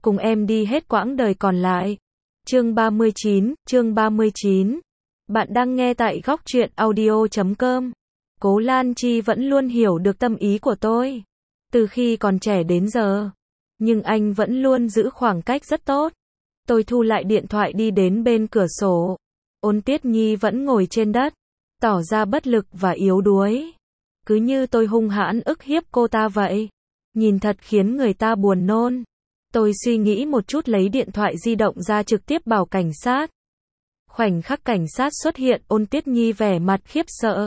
cùng em đi hết quãng đời còn lại. Chương 39. Bạn đang nghe tại góc truyện audio.com. Cố Lan Chi vẫn luôn hiểu được tâm ý của tôi. Từ khi còn trẻ đến giờ. Nhưng anh vẫn luôn giữ khoảng cách rất tốt. Tôi thu lại điện thoại đi đến bên cửa sổ. Ôn Tiết Nhi vẫn ngồi trên đất, tỏ ra bất lực và yếu đuối. Cứ như tôi hung hãn ức hiếp cô ta vậy. Nhìn thật khiến người ta buồn nôn. Tôi suy nghĩ một chút lấy điện thoại di động ra trực tiếp bảo cảnh sát. Khoảnh khắc cảnh sát xuất hiện, Ôn Tiết Nhi vẻ mặt khiếp sợ.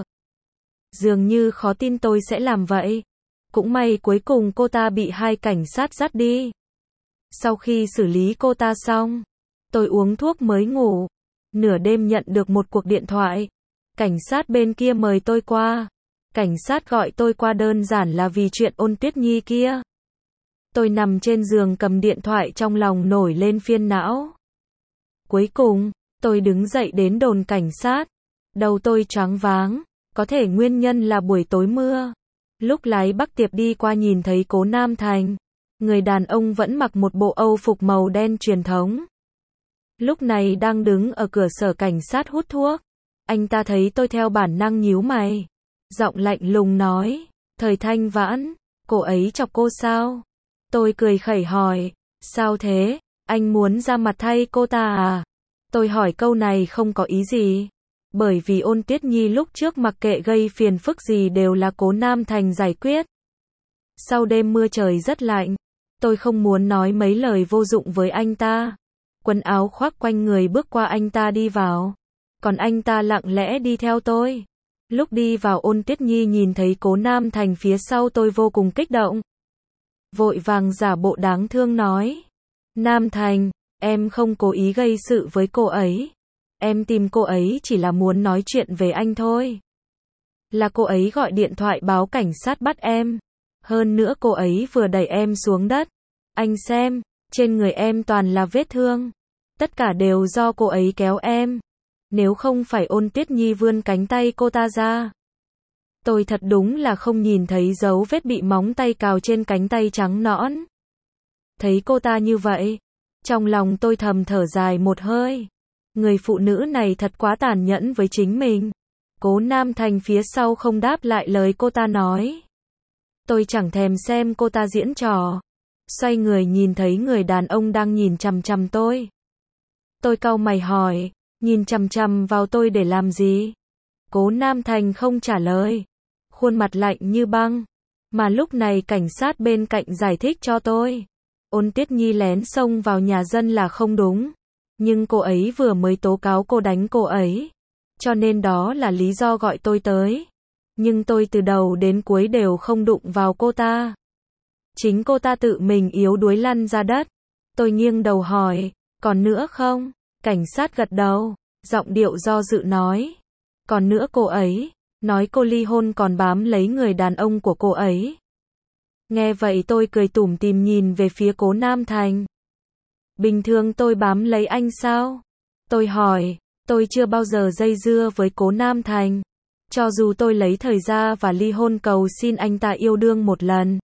Dường như khó tin tôi sẽ làm vậy. Cũng may cuối cùng cô ta bị hai cảnh sát dắt đi. Sau khi xử lý cô ta xong, tôi uống thuốc mới ngủ. Nửa đêm nhận được một cuộc điện thoại. Cảnh sát bên kia mời tôi qua. Cảnh sát gọi tôi qua đơn giản là vì chuyện Ôn Tiết Nhi kia. Tôi nằm trên giường cầm điện thoại, trong lòng nổi lên phiền não. Cuối cùng, tôi đứng dậy đến đồn cảnh sát. Đầu tôi choáng váng, có thể nguyên nhân là buổi tối mưa. Lúc lái Bắc Tiệp đi qua nhìn thấy Cố Nam Thành. Người đàn ông vẫn mặc một bộ Âu phục màu đen truyền thống. Lúc này đang đứng ở cửa sở cảnh sát hút thuốc. Anh ta thấy tôi theo bản năng nhíu mày. Giọng lạnh lùng nói, Thời Thanh Vãn, cô ấy chọc cô sao? Tôi cười khẩy hỏi, sao thế, anh muốn ra mặt thay cô ta à? Tôi hỏi câu này không có ý gì. Bởi vì Ôn Tiết Nhi lúc trước mặc kệ gây phiền phức gì đều là Cố Nam Thành giải quyết. Sau đêm mưa trời rất lạnh, tôi không muốn nói mấy lời vô dụng với anh ta. Quần áo khoác quanh người bước qua anh ta đi vào. Còn anh ta lặng lẽ đi theo tôi. Lúc đi vào, Ôn Tiết Nhi nhìn thấy Cố Nam Thành phía sau tôi vô cùng kích động. Vội vàng giả bộ đáng thương nói. Nam Thành, em không cố ý gây sự với cô ấy. Em tìm cô ấy chỉ là muốn nói chuyện về anh thôi. Là cô ấy gọi điện thoại báo cảnh sát bắt em. Hơn nữa cô ấy vừa đẩy em xuống đất. Anh xem, trên người em toàn là vết thương. Tất cả đều do cô ấy kéo em. Nếu không phải Ôn Tiết Nhi vươn cánh tay cô ta ra. Tôi thật đúng là không nhìn thấy dấu vết bị móng tay cào trên cánh tay trắng nõn. Thấy cô ta như vậy, trong lòng tôi thầm thở dài một hơi. Người phụ nữ này thật quá tàn nhẫn với chính mình. Cố Nam Thành phía sau không đáp lại lời cô ta nói. Tôi chẳng thèm xem cô ta diễn trò. Xoay người nhìn thấy người đàn ông đang nhìn chằm chằm tôi. Tôi cau mày hỏi, nhìn chằm chằm vào tôi để làm gì? Cố Nam Thành không trả lời. Khuôn mặt lạnh như băng. Mà lúc này cảnh sát bên cạnh giải thích cho tôi. Ôn Tiết Nhi lén xông vào nhà dân là không đúng. Nhưng cô ấy vừa mới tố cáo cô đánh cô ấy. Cho nên đó là lý do gọi tôi tới. Nhưng tôi từ đầu đến cuối đều không đụng vào cô ta. Chính cô ta tự mình yếu đuối lăn ra đất. Tôi nghiêng đầu hỏi, còn nữa không? Cảnh sát gật đầu, giọng điệu do dự nói. Còn nữa cô ấy, nói cô ly hôn còn bám lấy người đàn ông của cô ấy. Nghe vậy tôi cười tủm tỉm nhìn về phía Cố Nam Thành. Bình thường tôi bám lấy anh sao? Tôi hỏi, tôi chưa bao giờ dây dưa với Cố Nam Thành. Cho dù tôi lấy thời gian và ly hôn cầu xin anh ta yêu đương một lần.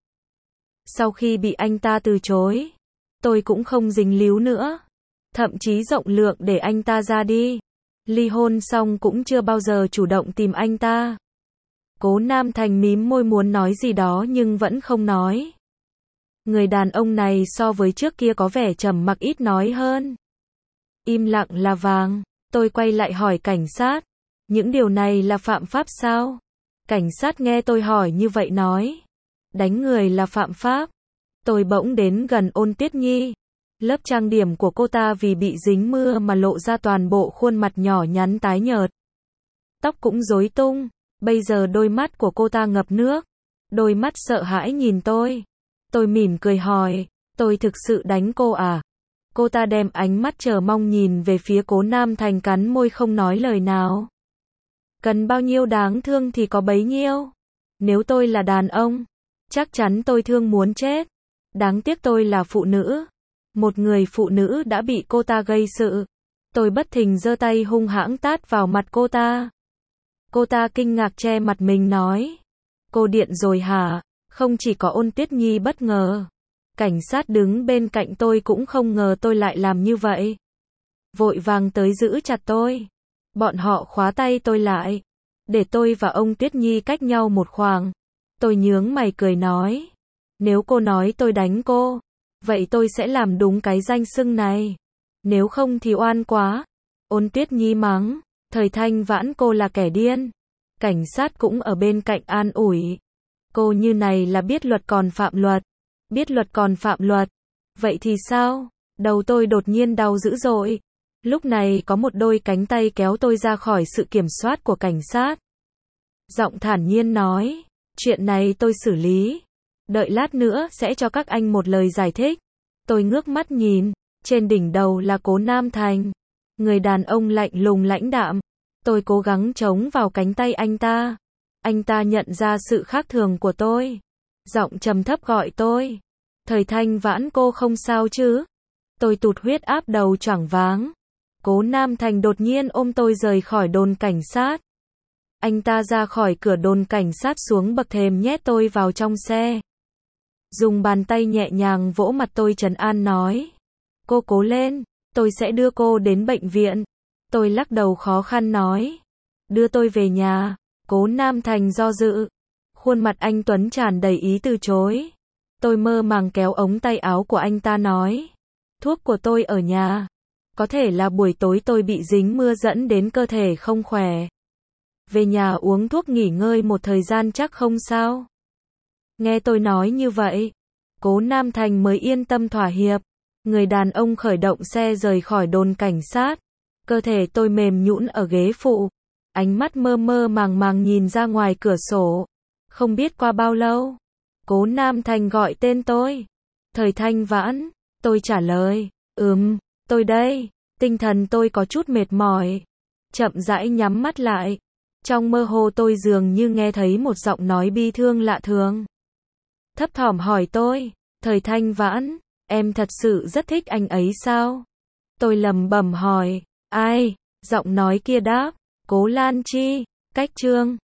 Sau khi bị anh ta từ chối, tôi cũng không dính líu nữa. Thậm chí rộng lượng để anh ta ra đi. Ly hôn xong cũng chưa bao giờ chủ động tìm anh ta. Cố Nam Thành mím môi muốn nói gì đó nhưng vẫn không nói. Người đàn ông này so với trước kia có vẻ trầm mặc ít nói hơn. Im lặng là vàng. Tôi quay lại hỏi cảnh sát. Những điều này là phạm pháp sao? Cảnh sát nghe tôi hỏi như vậy nói. Đánh người là phạm pháp. Tôi bỗng đến gần Ôn Tiết Nhi. Lớp trang điểm của cô ta vì bị dính mưa mà lộ ra toàn bộ khuôn mặt nhỏ nhắn tái nhợt. Tóc cũng rối tung. Bây giờ đôi mắt của cô ta ngập nước. Đôi mắt sợ hãi nhìn tôi. Tôi mỉm cười hỏi, tôi thực sự đánh cô à? Cô ta đem ánh mắt chờ mong nhìn về phía Cố Nam Thành, cắn môi không nói lời nào. Cần bao nhiêu đáng thương thì có bấy nhiêu. Nếu tôi là đàn ông, chắc chắn tôi thương muốn chết. Đáng tiếc tôi là phụ nữ. Một người phụ nữ đã bị cô ta gây sự. Tôi bất thình giơ tay hung hãng tát vào mặt cô ta. Cô ta kinh ngạc che mặt mình nói. Cô điện rồi hả? Không chỉ có Ôn Tiết Nhi bất ngờ. Cảnh sát đứng bên cạnh tôi cũng không ngờ tôi lại làm như vậy. Vội vàng tới giữ chặt tôi. Bọn họ khóa tay tôi lại, để tôi và ông Tuyết Nhi cách nhau một khoảng. Tôi nhướng mày cười nói, nếu cô nói tôi đánh cô, vậy tôi sẽ làm đúng cái danh xưng này. Nếu không thì oan quá. Ôn Tuyết Nhi mắng, Thời Thanh Vãn cô là kẻ điên. Cảnh sát cũng ở bên cạnh an ủi. Cô như này là biết luật còn phạm luật. Biết luật còn phạm luật. Vậy thì sao? Đầu tôi đột nhiên đau dữ dội. Lúc này có một đôi cánh tay kéo tôi ra khỏi sự kiểm soát của cảnh sát. Giọng thản nhiên nói, chuyện này tôi xử lý. Đợi lát nữa sẽ cho các anh một lời giải thích. Tôi ngước mắt nhìn, trên đỉnh đầu là Cố Nam Thành. Người đàn ông lạnh lùng lãnh đạm. Tôi cố gắng chống vào cánh tay anh ta. Anh ta nhận ra sự khác thường của tôi. Giọng trầm thấp gọi tôi. Thời Thanh Vãn cô không sao chứ? Tôi tụt huyết áp đầu choáng váng. Cố Nam Thành đột nhiên ôm tôi rời khỏi đồn cảnh sát. Anh ta ra khỏi cửa đồn cảnh sát xuống bậc thềm nhét tôi vào trong xe. Dùng bàn tay nhẹ nhàng vỗ mặt tôi trấn an nói. Cô cố lên, tôi sẽ đưa cô đến bệnh viện. Tôi lắc đầu khó khăn nói. Đưa tôi về nhà. Cố Nam Thành do dự. Khuôn mặt anh Tuấn tràn đầy ý từ chối. Tôi mơ màng kéo ống tay áo của anh ta nói. Thuốc của tôi ở nhà. Có thể là buổi tối tôi bị dính mưa dẫn đến cơ thể không khỏe. Về nhà uống thuốc nghỉ ngơi một thời gian chắc không sao. Nghe tôi nói như vậy, Cố Nam Thành mới yên tâm thỏa hiệp. Người đàn ông khởi động xe rời khỏi đồn cảnh sát. Cơ thể tôi mềm nhũn ở ghế phụ. Ánh mắt mơ mơ màng màng nhìn ra ngoài cửa sổ. Không biết qua bao lâu, Cố Nam Thành gọi tên tôi. Thời Thanh Vãn, tôi trả lời, tôi đây. Tinh thần tôi có chút mệt mỏi. Chậm rãi nhắm mắt lại. Trong mơ hồ tôi dường như nghe thấy một giọng nói bi thương lạ thường. Thấp thỏm hỏi tôi, Thời Thanh Vãn, em thật sự rất thích anh ấy sao? Tôi lẩm bẩm hỏi, ai? Giọng nói kia đáp, Cố Lan Chi. Cách chương